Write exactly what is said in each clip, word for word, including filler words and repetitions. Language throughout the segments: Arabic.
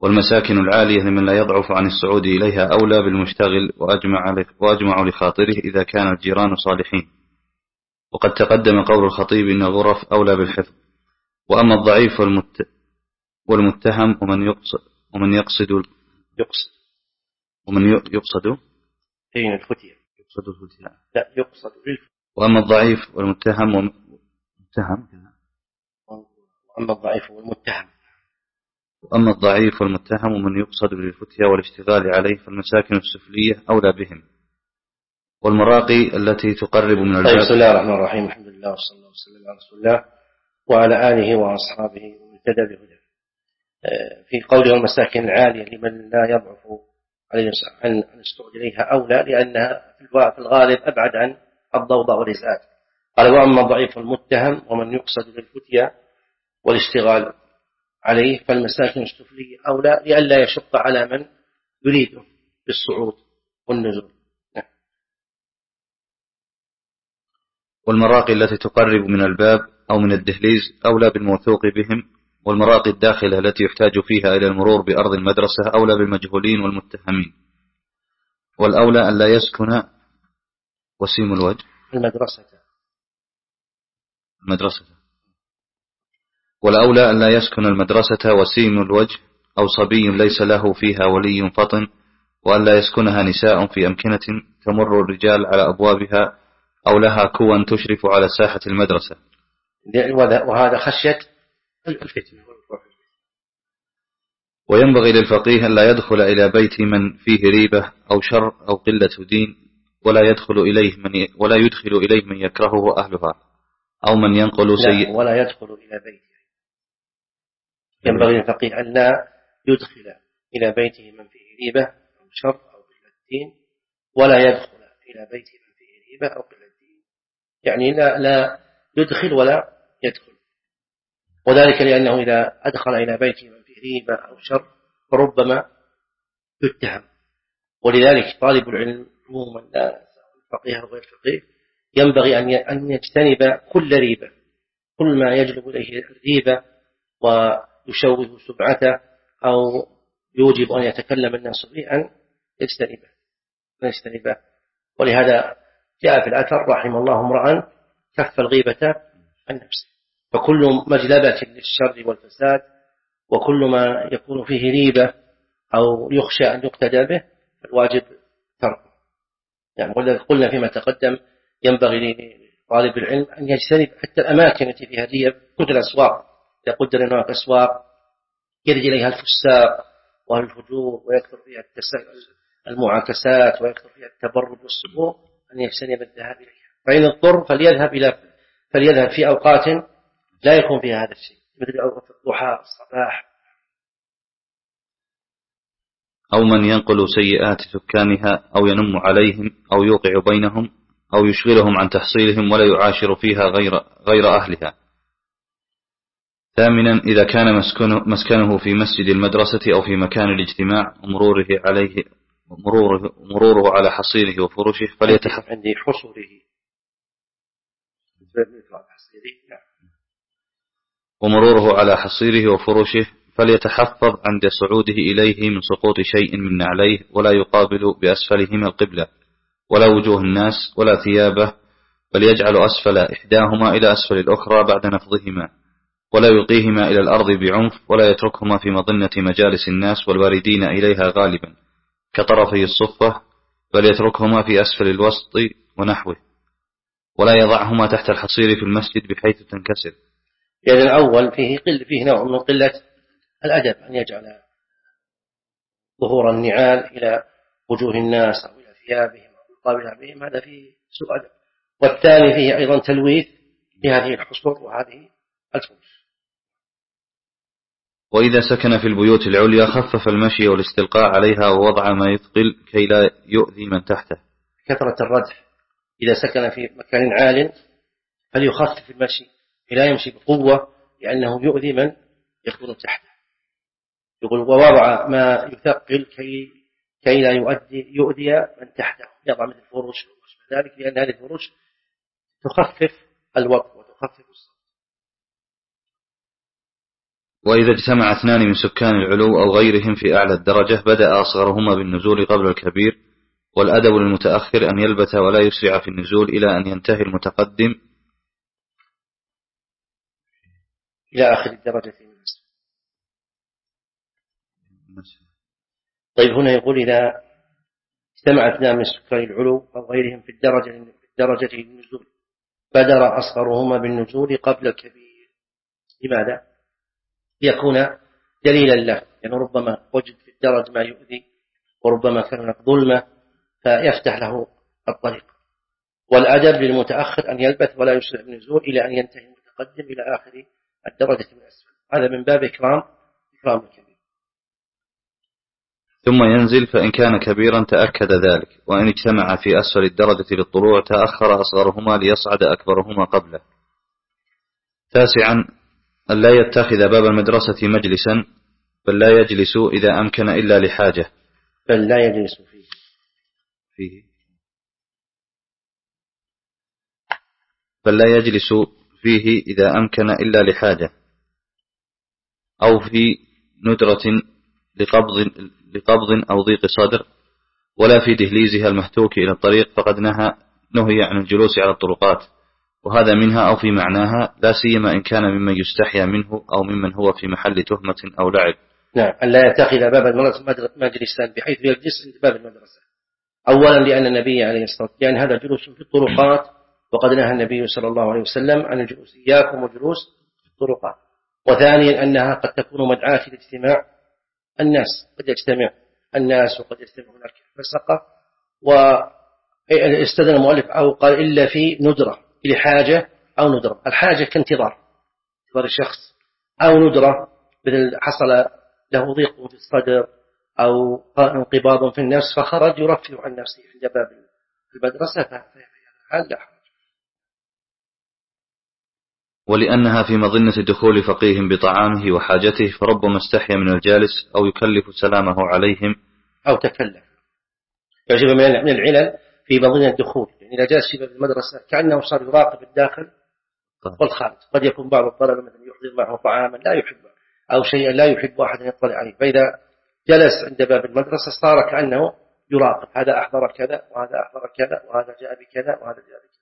والمساكن العالية لمن لا يضعف عن الصعود إليها أولى بالمشتغل وأجمع, وأجمع لخاطره إذا كان الجيران صالحين. وقد تقدم قول الخطيب إن الغرف أولى بالحفظ. وأما الضعيف والمت والمتهم ومن يقصد ومن يقصد يقصد ومن يقصد أين الفتية يقصد الفتية لا يقصد بالفتية. وأما الضعيف والمتهم ومتهم وأما الضعيف والمتهم وأما الضعيف والمتهم ومن يقصد بالفتية والاشتغال عليه فالمساكن السفلية أولى بهم. والمراقي التي تقرب من الباب. بسم الله الرحمن الرحيم. الحمد لله والصلاة والسلام وسلم على رسول الله وعلى آله وأصحابه ومن اهتدى بهداه. في قوله المساكن العالية لمن لا يضعف عن الصعود إليها أولى لأنها في الغالب أبعد عن الضوضاء والإزعاج. قال وأما الضعيف المتهم ومن يقصد بالفتية والاشتغال عليه فالمساكن السفلية أولى لئلا يشق على من يريده بالصعود والنزول. والمراقي التي تقرب من الباب أو من الدهليز أولى بالموثوق بهم. والمراقي الداخلة التي يحتاج فيها إلى المرور بأرض المدرسة أولى بالمجهولين والمتهمين. والأولى أن لا يسكن وسيم الوجه المدرسة المدرسة والأولى أن لا يسكن المدرسة وسيم الوجه أو صبي ليس له فيها ولي فطن، وأن لا يسكنها نساء في أمكنة تمر الرجال على أبوابها أو لها كوا تشرف على ساحة المدرسة. وهذا خشية الفتنة. وينبغي للفقيه أن لا يدخل إلى بيت من فيه ريبة أو شر أو قلة دين، ولا يدخل إليه من ي... ولا يدخل إليه من يكرهه أهلها أو من ينقل سيء. ولا يدخل إلى بيته. ينبغي للفقيه أن لا يدخل إلى بيته من فيه ريبة أو شر أو قلة دين، ولا يدخل إلى بيته من فيه ريبة أو قلة دين، يعني لا لا يدخل ولا يدخل. وذلك لأنه إذا أدخل إلى بيته من فيه ريبة أو شر فربما يتهم. ولذلك طالب العلم عموما لا فقيه أو غير فقيه ينبغي أن يجتنب كل ريبة، كل ما يجلب إليه الريبة ويشوه سمعته أو يوجب أن يتكلم الناس به أن يجتنبه يجتنبه ولهذا جاء في الأثر رحم الله امرأ كف الغيبة عن نفسه. فكل مجلبة للشر والفساد وكل ما يكون فيه ريبة أو يخشى أن يقتدى به الواجب تركه. يعني قلنا فيما تقدم ينبغي لطالب العلم أن يجتنب حتى الأماكن التي فيها ريبة، كل الأسواق إذا قدر أن هناك أسواق يرجع إليها الفساق والفجور ويكثر فيها المعاكسات ويكثر فيها التبرج والسبوع، أن يجتنب الذهاب إليها. فإن اضطر فليذهب إلى فليذهب في أوقات لا يكون فيها هذا الشيء، مثل أوقات الضحى الصباح. أو من ينقل سيئات سكانها أو ينم عليهم أو يوقع بينهم أو يشغلهم عن تحصيلهم ولا يعاشر فيها غير, غير أهلها. ثامنا إذا كان مسكنه, مسكنه في مسجد المدرسة أو في مكان الاجتماع ومروره عليه مروره, مروره على حصيره وفرشه فليتحفظ عندي حصوره ومروره على حصيره وفرشه فليتحفظ عند صعوده إليه من سقوط شيء من نعليه، ولا يقابل بأسفلهما القبلة ولا وجوه الناس ولا ثيابه، بل يجعل أسفل إحداهما إلى أسفل الأخرى بعد نفضهما، ولا يلقيهما إلى الأرض بعنف، ولا يتركهما في مظنة مجالس الناس والواردين إليها غالبا كطرفي الصفة، بل يتركهما في أسفل الوسط ونحوه، ولا يضعهما تحت الحصير في المسجد بحيث تنكسر. يعني الأول فيه قل فيه نوع من قلة الأدب أن يجعل ظهور النعال إلى وجوه الناس أو إلى ثيابهم أو يقابل بهم، هذا فيه سوء أدب. والثاني فيه أيضا تلويث بهذه الحصور وهذه الفرش. وإذا سكن في البيوت العليا خفف المشي والاستلقاء عليها ووضع ما يثقل كي لا يؤذي من تحته. كثرة الردح، إذا سكن في مكان عال فليخفف المشي لا يمشي بقوة لأنه يؤذي من يكون تحته. يقول ووضع ما يثقل كي كي لا يؤذي يؤذي من تحته، يضع مثل الفروش وما ذلك، لأن هذه الفروش تخفف الوقت وتخفف الصوت. وإذا اجتمع اثنان من سكان العلو أو غيرهم في أعلى الدرجة بدأ أصغرهما بالنزول قبل الكبير، والأدب للمتأخر أن يلبث ولا يسرع في النزول إلى أن ينتهي المتقدم إلى آخر الدرجة من أسفل. طيب هنا يقول إذا اجتمع اثنان من سكان العلو أو غيرهم في الدرجة في الدرجة النزول بدر أصغرهما بالنزول قبل الكبير. لماذا؟ ليكون دليلا له، يعني ربما وجد في الدرج ما يؤذي، وربما كان هناك ظلمة فيفتح له الطريق. والأدب للمتأخر أن يلبث ولا يسرع بالنزول إلى أن ينتهي المتقدم إلى آخر الدرجة من أسفل. هذا من باب إكرام إكرام الكبير. ثم ينزل، فإن كان كبيرا تأكد ذلك، وإن اجتمع في أسفل الدرجة للطلوع تأخر أصغرهما ليصعد أكبرهما قبله. تاسعا أن لا يتخذ باب المدرسة مجلسا، بل لا يجلس إذا أمكن إلا لحاجة بل لا يجلس فيه فيه بل لا يجلس فيه إذا أمكن إلا لحاجة، أو في ندرة لقبض, لقبض أو ضيق صدر، ولا في دهليزها المهتوك إلى الطريق، فقد نهى نهي عن الجلوس على الطرقات، وهذا منها أو في معناها، لا سيما إن كان ممن يستحيا منه أو ممن هو في محل تهمة أو لعب. نعم، ألا يتخذ باب المدرسة مجلسا بحيث يجلس عند باب المدرسة. أولا لأن النبي عليه الصلاة والسلام يعني هذا جلوس في الطرقات، وقد نهى النبي صلى الله عليه وسلم عن الجلوس، إياكم وجلوس في الطرقات. وثانيا أنها قد تكون مدعاة لاجتماع الناس، قد يجتمع الناس وقد يجتمع هناك فسقة. واستدل المؤلف أو قال إلا في ندرة لحاجة أو ندرة. الحاجة كانتظار انتظار الشخص، أو ندرة مثل حصل له ضيق في الصدر أو انقباض في النفس فخرج يرفع عن نفسه عند باب المدرسة، فهل لا حرج. ولأنها في مظنة دخول فقيه بطعامه وحاجته، فربما استحيا من الجالس أو يكلف سلامه عليهم أو تكلف. يعجب من العلل في مظنة الدخول، يعني إذا جالس في باب المدرسة كأنه صار يراقب الداخل والخارج. قد يكون بعض الطلبة مثلا يحضر معه طعاما لا يحبه أو شيئا لا يحب أحد يطلع عليه، فإذا جلس عند باب المدرسة صار كأنه يراقب، هذا أحضر كذا وهذا أحضر كذا وهذا جاء بكذا وهذا جاء بكذا.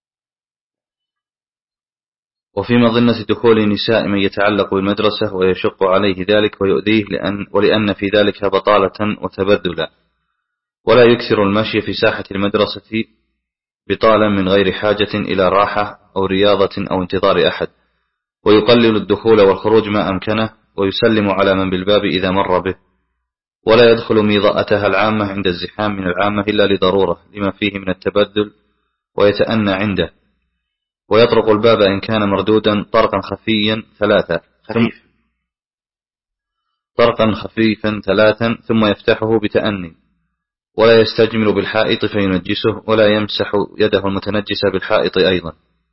وفي مظنة دخول نساء من يتعلق بالمدرسة ويشق عليه ذلك ويؤذيه، لأن ولأن في ذلك بطالة وتبذلا. ولا يكثر المشي في ساحة المدرسة بطالا من غير حاجة إلى راحة أو رياضة أو انتظار أحد، ويقلل الدخول والخروج ما أمكنه، ويسلم على من بالباب إذا مر به، ولا يدخل ميضاءتها العامة عند الزحام من العامة إلا لضرورة لما فيه من التبذل، ويتأنى عنده، ويطرق الباب إن كان مردودا طرقا خفيا ثلاثا خفيف. طرقا خفيفا ثلاثا ثم يفتحه بتأني، ولا يستجمل بالحائط فينجسه، ولا يمسح يده المتنجسة بالحائط أيضا.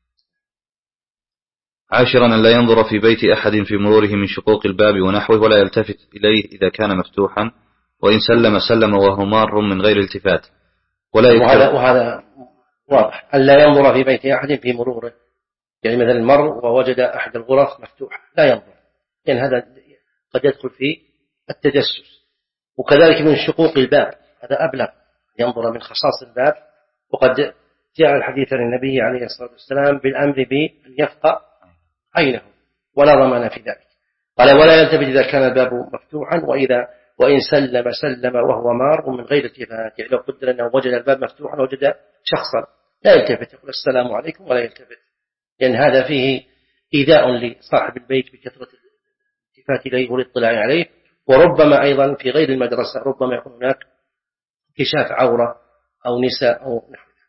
عاشرا أن لا ينظر في بيت أحد في مروره من شقوق الباب ونحوه، ولا يلتفت إليه إذا كان مفتوحا، وإن سلم سلم وهو مار من غير التفات. ولا وهذا, وهذا واضح، أن لا ينظر في بيت أحد في مروره، يعني مثلا مر ووجد أحد الغرف مفتوحة لا ينظر، لأن يعني هذا قد يدخل في التجسس. وكذلك من شقوق الباب هذا أبلغ، ينظر من خصاص الباب. وقد جاء الحديث عن النبي عليه الصلاة والسلام بالأمر بأن يفقى عينه ولا ضمان في ذلك. قال ولا يلتفت إذا كان الباب مفتوحا، وإذا وإن سلم سلم وهو مار من غير التفات. يعني لو قدر أنه وجد الباب مفتوحا وجد شخصا لا يلتفت، يقول السلام عليكم ولا يلتفت، لأن يعني هذا فيه إيذاء لصاحب البيت بكثرة الالتفات إليه والاطلاع عليه. وربما أيضا في غير المدرسة ربما يكون هناك كشاف عورة أو نساء أو نحو ذلك.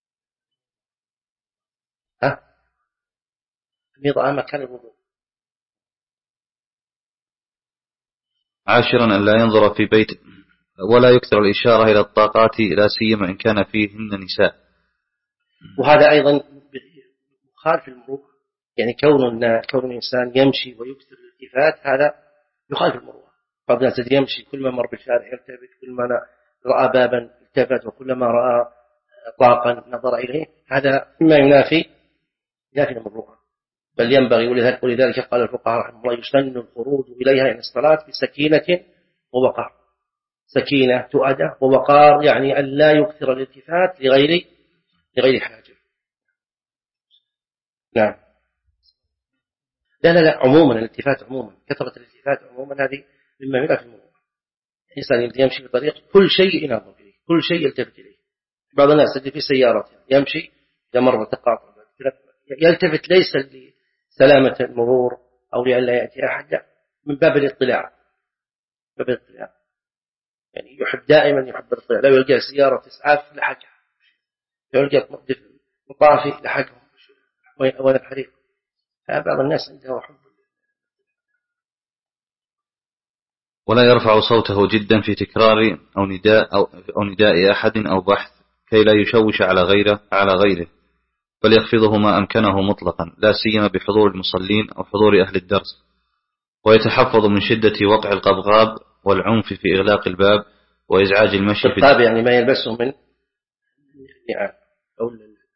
ها النظام مكان الوضوء. عاشرا أن لا ينظر في بيت، ولا يكثر الإشارة إلى الطاقات لا سيما إن كان فيهن نساء. وهذا أيضا مخالف المروءة، يعني كون كون الإنسان يمشي ويكثر الالتفات هذا يخالف المروءة. بعض الناس يمشي كل ما مر بالشارع يلتفت، كل ما رأى بابا التفت، وكل ما رأى طاقا نظر إليه، هذا مما ينافي ينافي المروءة. بل ينبغي، ولذلك قال الفقهاء رحمه الله يسن الخروج إليها إلى الصلاة بسكينة ووقار. سكينة تؤدى، ووقار يعني أن لا يكثر الالتفات لغير لغير حاجة. نعم. لا لا لا عموما الالتفات عموما، كثرة الالتفات عموما هذه مما ينافي المروءة. الإنسان يمشي في طريق كل شيء ينظر إليه، كل شيء يلتفت إليه. بعض الناس اللي في سيارته يمشي إذا مر تقاطع يلتفت ليس لسلامة المرور أو لئلا يأتي أحد، لا، من باب الاطلاع، باب الاطلاع. يعني يحب دائما يحب الاطلاع. لو يلقى سيارة إسعاف لحقها، لو يلقى مطافي لحقهم وين الحريق. بعض الناس عنده حب. ولا يرفع صوته جدا في تكرار أو نداء أو, أو نداء أحد أو بحث كي لا يشوش على غيره على غيره، بل يخفضه ما أمكنه مطلقا، لا سيما بحضور المصلين أو حضور أهل الدرس. ويتحفظ من شدة وقع القبغاب والعنف في إغلاق الباب وإزعاج المشي في الباب، يعني ما يلبسه من النعال أو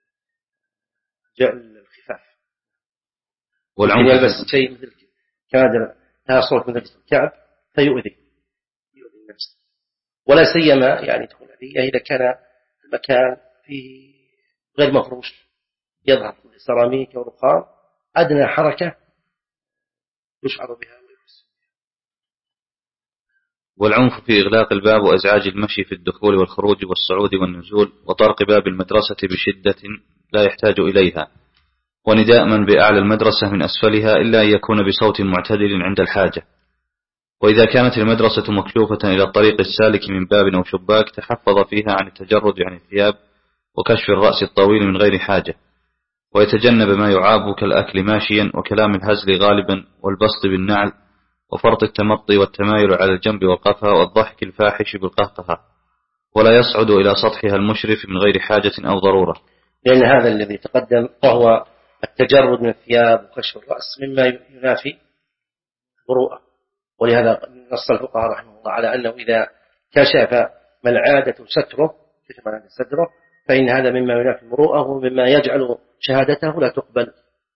الخفاف. والعنف يلبس شيء مثل كادر لها صوت مثل الكعب فيؤذي يؤذي النفس، ولا سيما يعني تكون هذه إذا كان المكان فيه غير مفروش يظهر سيراميك ورخام، أدنى حركة يشعر بها. والعنف في إغلاق الباب وإزعاج المشي في الدخول والخروج والصعود والنزول، وطرق باب المدرسة بشدة لا يحتاج إليها، ونداء من بأعلى المدرسة من أسفلها إلا أن يكون بصوت معتدل عند الحاجة. وإذا كانت المدرسة مكشوفة إلى الطريق السالك من باب أو شباك تحفظ فيها عن التجرد عن الثياب وكشف الرأس الطويل من غير حاجة، ويتجنب ما يعاب كالأكل ماشيا وكلام الهزل غالبا والبسط بالنعل وفرط التمطي والتمايل على الجنب والقفا والضحك الفاحش بالقهقه، ولا يصعد إلى سطحها المشرف من غير حاجة أو ضرورة. لأن هذا الذي تقدم وهو التجرد من الثياب وكشف الرأس مما ينافي المروءة، ولهذا نص الفقهاء رحمه الله على أنه إذا كشف ما العادة ستره ستره فإن هذا مما ينافي المروءة ومما يجعل شهادته لا تقبل،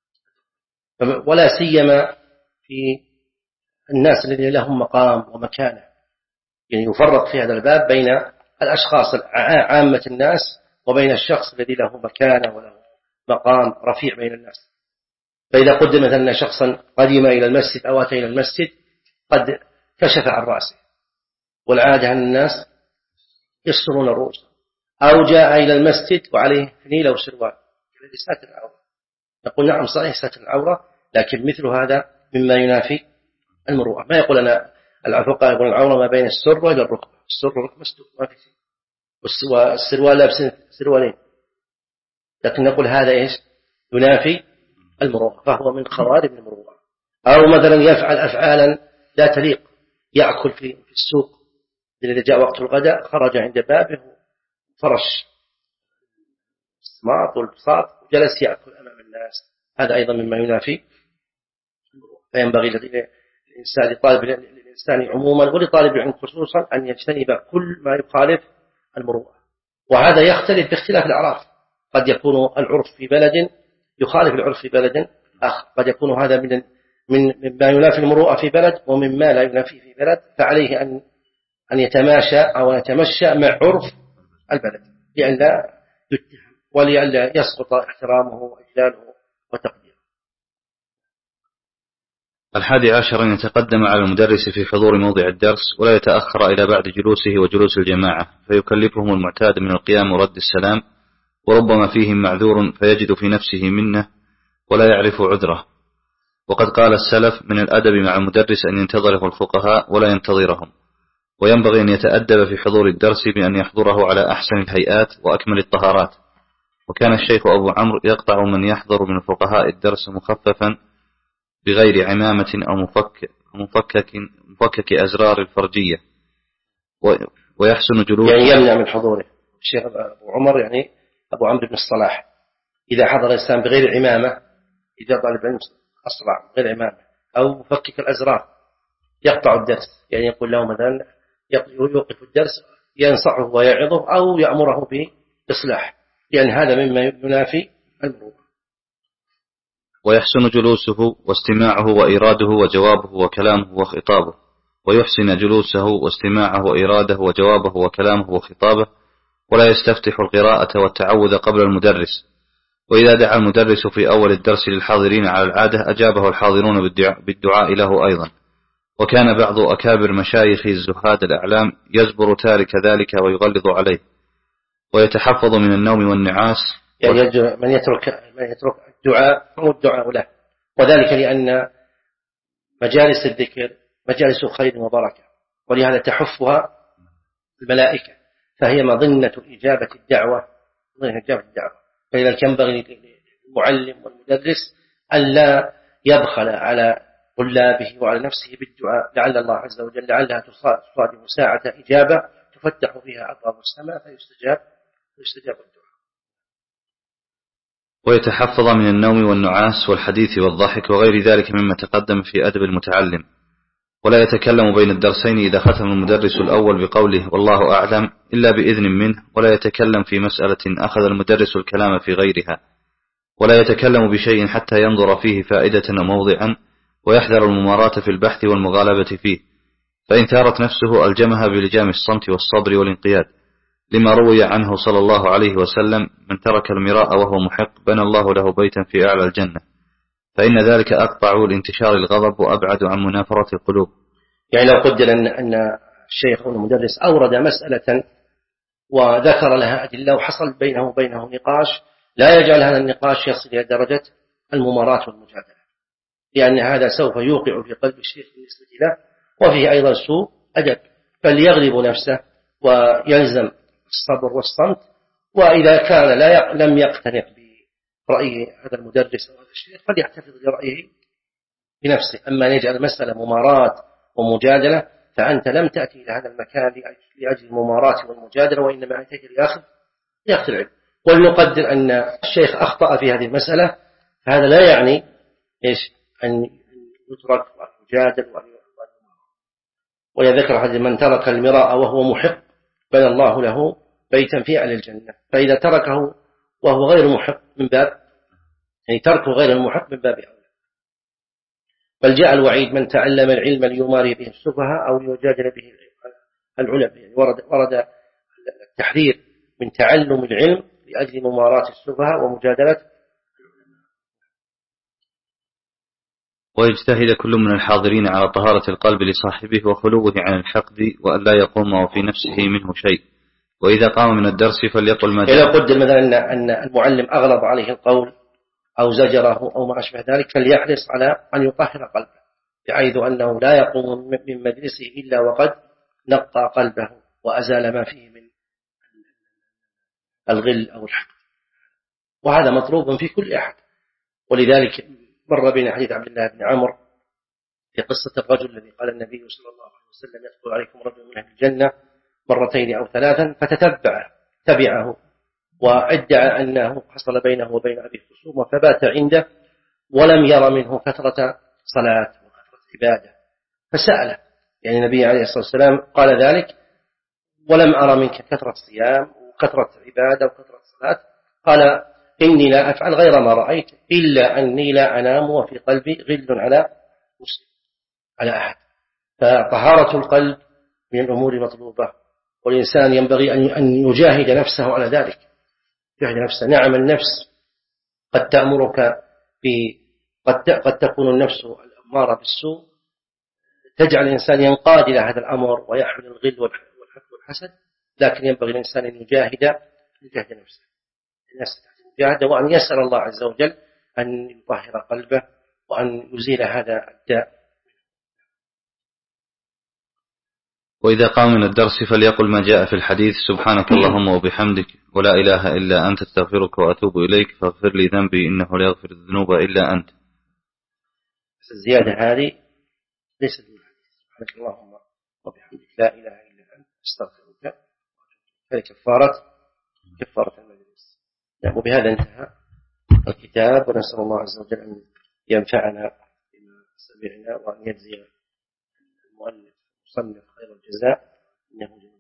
ولا سيما في الناس الذين لهم مقام ومكانة. يعني يفرق في هذا الباب بين الأشخاص عامة الناس وبين الشخص الذي له مكانة وله مقام رفيع بين الناس. فإذا قدم مثلا شخصا قدم إلى المسجد أو أتى إلى المسجد قد كشف عن رأسه، والعادة أن الناس يسترون الرؤوس، أو جاء إلى المسجد وعليه فنيلة وسروال الذي ساتر العورة، نقول نعم صحيح ساتر العورة، لكن مثل هذا مما ينافي المروءة. ما يقول أنا الفقهاء يقول العورة ما بين السرة إلى الركبة، السرة والركبة مستور ما في شيء، والسروال لابس سروالين، لكن نقول هذا إيش ينافي المروءة، فهو من خوارم المروءة. أو مثلا يفعل أفعالا لا تليق، يأكل في السوق إذا جاء وقت الغداء خرج عند بابه فرش السماط والبساط وجلس يأكل أمام الناس، هذا أيضا مما ينافي المروءة. فينبغي للإنسان لطالب الإنسان عموما ولطالب العلم خصوصا أن يجتنب كل ما يخالف المروءة، وهذا يختلف باختلاف الأعراف. قد يكون العرف في بلد يخالف العرف في بلد آخر، قد يكون هذا من من مما ينافي المروءة في بلد ومما لا ينافي في بلد، فعليه أن أن يتماشى أو يتمشى مع عرف البلد لئلا يتهم ولئلا يسقط احترامه وإجلاله وتقديره. الحادي عشر أن يتقدم على المدرس في حضور موضع الدرس ولا يتأخر إلى بعد جلوسه وجلوس الجماعة، فيكلفهم المعتاد من القيام ورد السلام، وربما فيهم معذور فيجد في نفسه منه ولا يعرف عذره. وقد قال السلف من الأدب مع المدرس أن ينتظره الفقهاء ولا ينتظرهم، وينبغي أن يتأدب في حضور الدرس بأن يحضره على أحسن الهيئات وأكمل الطهارات. وكان الشيخ أبو عمرو يقطع من يحضر من الفقهاء الدرس مخففا بغير عمامة أو مفك مفكك, مفكك أزرار الفرجية، ويحسن جلوسه، يعني يمنع من حضوره. الشيخ أبو عمر يعني أبو عمرو بن الصلاح إذا حضر الإنسان بغير عمامة، إذا طالب علم أصلع بغير عمامة أو مفكك الأزرار يقطع الدرس، يعني يقول له مثلا يوقف الدرس ينصحه ويعظه أو يأمره بإصلاح، يعني هذا مما ينافي المروءة. ويحسن جلوسه واستماعه وإيراده وجوابه وكلامه وخطابه، ويحسن جلوسه واستماعه وإيراده وجوابه وكلامه وخطابه، ولا يستفتح القراءة والتعوذ قبل المدرس. وإذا دعا المدرس في أول الدرس للحاضرين على العادة أجابه الحاضرون بالدعاء, بالدعاء له أيضا. وكان بعض أكابر مشايخ الزهاد الأعلام يجبر تارك ذلك ويغلظ عليه، ويتحفظ من النوم والنعاس. يعني من يترك من يترك الدعاء هو الدعاء له، وذلك لأن مجالس الذكر مجالس خير وبركة، ولهذا تحفها الملائكة، فهي مظنة إجابة الدعوة مظنة إجابة الدعوة. فلذلك ينبغي للمعلم والمدرس ألا يبخل على طلابه وعلى نفسه بالدعاء، لعل الله عز وجل لعلها تصادم ساعة إجابة تفتح فيها أبواب السماء فيستجاب فيستجاب الدعاء. ويتحفظ من النوم والنعاس والحديث والضحك وغير ذلك مما تقدم في أدب المتعلم. ولا يتكلم بين الدرسين إذا ختم المدرس الأول بقوله والله أعلم إلا بإذن منه، ولا يتكلم في مسألة أخذ المدرس الكلام في غيرها، ولا يتكلم بشيء حتى ينظر فيه فائدة وموضعا، ويحذر المماراة في البحث والمغالبة فيه، فإن ثارت نفسه ألجمها بلجام الصمت والصبر والانقياد، لما روي عنه صلى الله عليه وسلم من ترك المراء وهو محق بنى الله له بيتا في أعلى الجنة، فإن ذلك أقطع لانتشار الغضب وأبعد عن منافرة القلوب. يعني لو قدر أن أن الشيخ أو المدرس أورد مسألة وذكر لها أدلة وحصل بينه وبينه نقاش، لا يجعل هذا النقاش يصل إلى درجة المماراة والمجادلة، لأن هذا سوف يوقع في قلب الشيخ بالنسبة له وفيه أيضا سوء أدب، فليغلب نفسه ويلزم الصبر والصمت. وإذا كان لا لم يقتنع برأي هذا المدرس أو هذا الشيخ فليحتفظ برأيه بنفسه. أما أن يجعل المسألة ممارات ومجادلة فأنت لم تأتي إلى هذا المكان لأجل الممارات والمجادلة، وإنما أتيت لأخذ لأخذ العلم. ولنقدر أن الشيخ أخطأ في هذه المسألة، فهذا لا يعني إيش أن يترك وأن يجادل وأن ويذكر هذا من ترك المراء وهو محق بنى الله له بيتا في أعلى الجنة. فإذا تركه وهو غير محق من باب يعني تركه غير المحق من باب أولى. بل جاء الوعيد من تعلم العلم ليماري به السفهاء أو يجادل به العلماء، يعني ورد ورد التحذير من تعلم العلم لأجل مماراة السفهاء ومجادلة. ويجتهد كل من الحاضرين على طهارة القلب لصاحبه وخلوه عن الحقد، وأن لا يقوم في نفسه منه شيء. وإذا قام من الدرس فليقل ما جاء. إذا قدر مثلا أن المعلم أغلب عليه القول أو زجره أو ما أشبه ذلك فليحرص على أن يطهر قلبه، بحيث أنه لا يقوم من مجلسه إلا وقد نقى قلبه وأزال ما فيه من الغل أو الحقد، وهذا مطلوب في كل أحد. ولذلك مر بين حديث عبد الله بن عمرو في قصة الرجل الذي قال النبي صلى الله عليه وسلم يدخل عليكم رجل من أهل الجنة مرتين أو ثلاثا، فتتبع تبعه وادعى أنه حصل بينه وبين أبي خصومة، فبات عنده ولم ير منه كثرة صلاة وكثرة عبادة، فسأله يعني النبي عليه الصلاة والسلام قال ذلك ولم أرى منك كثرة صيام وكثرة عبادة وكثرة صلاة، قال إني لا أفعل غير ما رأيت إلا أني لا أنام وفي قلبي غل على مسلم على أحد. فطهارة القلب من الأمور مطلوبة، والإنسان ينبغي أن يجاهد نفسه على ذلك، يجاهد نفسه. نعم النفس قد تأمرك ب قد قد تكون النفس الأمارة بالسوء تجعل الإنسان ينقاد إلى هذا الأمر ويحمل الغل والحقد والحسد، لكن ينبغي الإنسان أن يجاهد يجاهد نفسه الناس يجاهد، وأن يسأل الله عز وجل أن يطهر قلبه وأن يزيل هذا الداء. وإذا قام من الدرس فليقل ما جاء في الحديث سبحانك اللهم وبحمدك ولا إله إلا أنت استغفرك وأتوب إليك فاغفر لي ذنبي إنه لا يغفر الذنوب إلا أنت. الزيادة هذه ليست من الحديث سبحانك اللهم وبحمدك لا إله إلا أنت استغفرك، هذه كفارة كفارة المجلس. وبهذا انتهى الكتاب، ونسأل الله عز وجل أن ينفعنا بما سمعنا وأن يجزي المؤلف مصنف خير الجزاء إنه